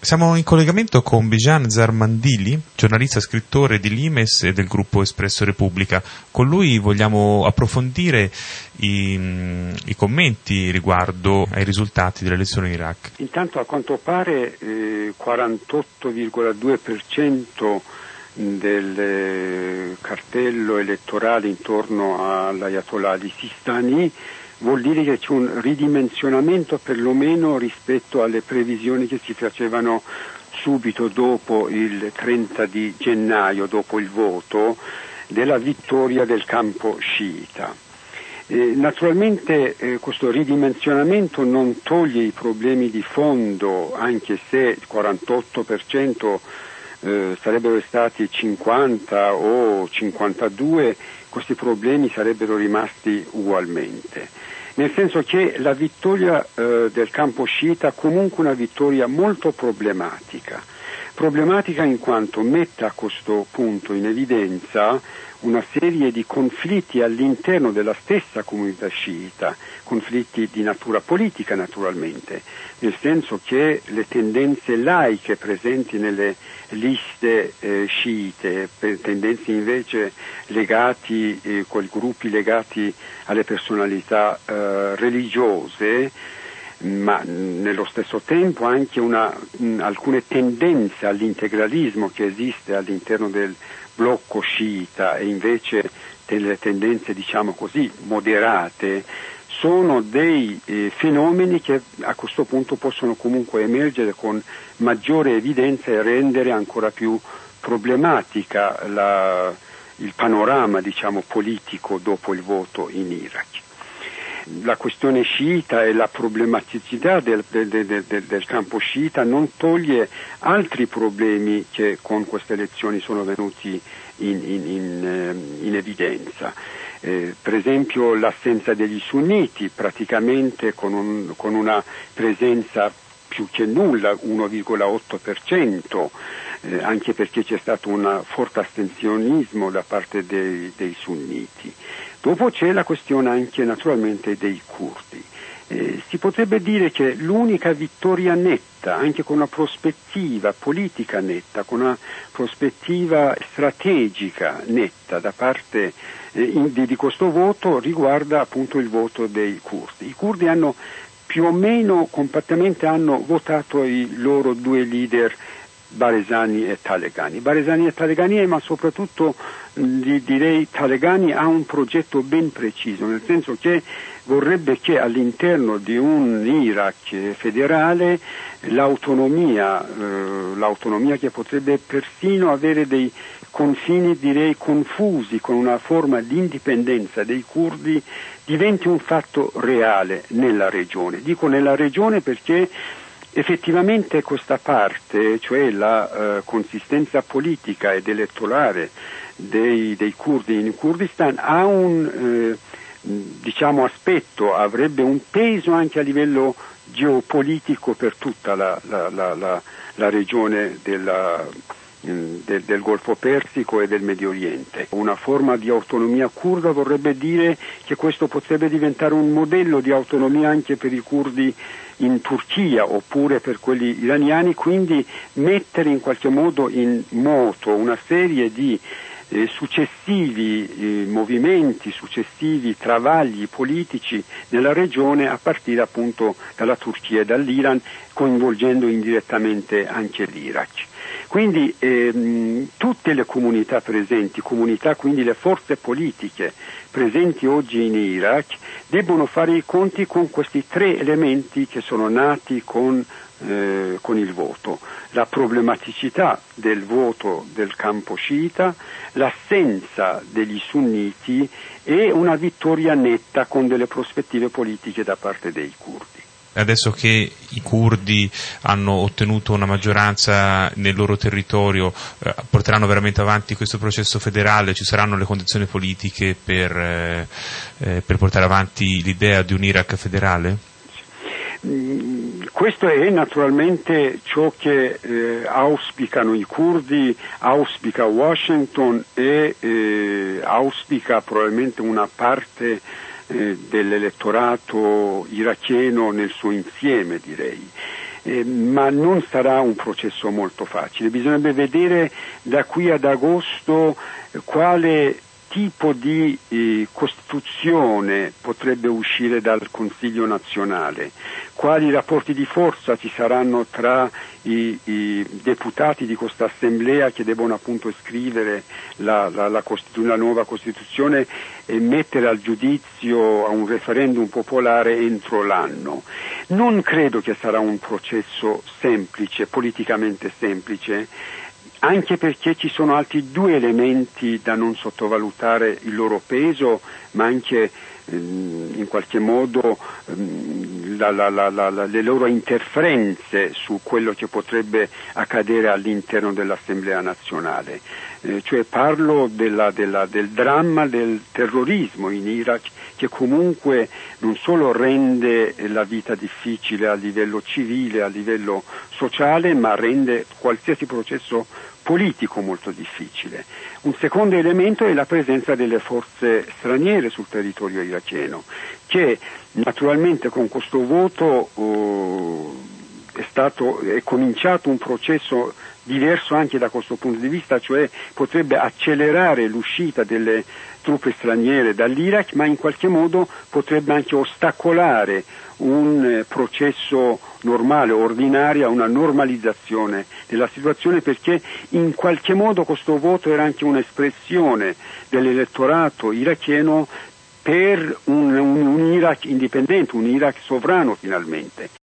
Siamo in collegamento con Bijan Zarmandili, giornalista, scrittore di Limes e del gruppo Espresso Repubblica. Con lui vogliamo approfondire i commenti riguardo ai risultati delle elezioni in Iraq. Intanto, a quanto pare 48,2% del cartello elettorale intorno all'Ayatollah Ali Sistani vuol dire che c'è un ridimensionamento perlomeno rispetto alle previsioni che si facevano subito dopo il 30 di gennaio, dopo il voto, della vittoria del campo sciita. Naturalmente questo ridimensionamento non toglie i problemi di fondo, anche se il 48% sarebbero stati 50 o 52, questi problemi sarebbero rimasti ugualmente. Nel senso che la vittoria del campo sciita è comunque una vittoria molto problematica in quanto mette a questo punto in evidenza una serie di conflitti all'interno della stessa comunità sciita, conflitti di natura politica naturalmente, nel senso che le tendenze laiche presenti nelle liste sciite, tendenze invece legati, con gruppi legati alle personalità religiose, ma nello stesso tempo anche alcune tendenze all'integralismo che esiste all'interno del blocco sciita e invece delle tendenze, diciamo così, moderate, sono dei fenomeni che a questo punto possono comunque emergere con maggiore evidenza e rendere ancora più problematica il panorama, diciamo, politico dopo il voto in Iraq. La questione sciita e la problematicità del campo sciita non toglie altri problemi che con queste elezioni sono venuti in evidenza. Per esempio l'assenza degli sunniti, praticamente con una presenza più che nulla, 1,8%, anche perché c'è stato un forte astensionismo da parte dei sunniti. Dopo c'è la questione anche naturalmente dei curdi. Si potrebbe dire che l'unica vittoria netta, anche con una prospettiva politica netta, con una prospettiva strategica netta da parte di questo voto, riguarda appunto il voto dei curdi. I curdi hanno più o meno compattamente votato i loro due leader, Barzani e Taleghani, ma soprattutto direi Taleghani ha un progetto ben preciso, nel senso che vorrebbe che all'interno di un Iraq federale l'autonomia che potrebbe persino avere dei confini direi confusi con una forma di indipendenza dei curdi, diventi un fatto reale nella regione. Dico nella regione perché effettivamente questa parte, cioè la consistenza politica ed elettorale dei curdi in Kurdistan, ha un aspetto, avrebbe un peso anche a livello geopolitico per tutta la regione del Golfo Persico e del Medio Oriente. Una forma di autonomia curda vorrebbe dire che questo potrebbe diventare un modello di autonomia anche per i curdi in Turchia oppure per quelli iraniani, quindi mettere in qualche modo in moto una serie di successivi movimenti, successivi travagli politici nella regione a partire appunto dalla Turchia e dall'Iran, coinvolgendo indirettamente anche l'Iraq. Quindi tutte le comunità presenti, quindi le forze politiche presenti oggi in Iraq, debbono fare i conti con questi tre elementi che sono nati con il voto: la problematicità del voto del campo sciita, l'assenza degli sunniti e una vittoria netta con delle prospettive politiche da parte dei curdi. Adesso che i curdi hanno ottenuto una maggioranza nel loro territorio, porteranno veramente avanti questo processo federale? Ci saranno le condizioni politiche per portare avanti l'idea di un Iraq federale? Questo è naturalmente ciò che auspicano i curdi, auspica Washington e auspica probabilmente una parte dell'elettorato iracheno nel suo insieme, direi. ma non sarà un processo molto facile. Bisognerebbe vedere da qui ad agosto quale tipo di Costituzione potrebbe uscire dal Consiglio nazionale, quali rapporti di forza ci saranno tra i deputati di questa assemblea che devono appunto scrivere la nuova Costituzione e mettere al giudizio a un referendum popolare entro l'anno. Non credo che sarà un processo semplice, politicamente semplice, anche perché ci sono altri due elementi da non sottovalutare il loro peso, ma anche in qualche modo le loro interferenze su quello che potrebbe accadere all'interno dell'Assemblea nazionale. Cioè parlo del dramma del terrorismo in Iraq, che comunque non solo rende la vita difficile a livello civile, a livello sociale, ma rende qualsiasi processo politico molto difficile. Un secondo elemento è la presenza delle forze straniere sul territorio iracheno, che naturalmente con questo voto è cominciato un processo diverso anche da questo punto di vista, cioè potrebbe accelerare l'uscita delle truppe straniere dall'Iraq, ma in qualche modo potrebbe anche ostacolare un processo normale, ordinario, una normalizzazione della situazione, perché in qualche modo questo voto era anche un'espressione dell'elettorato iracheno per un Iraq indipendente, un Iraq sovrano finalmente.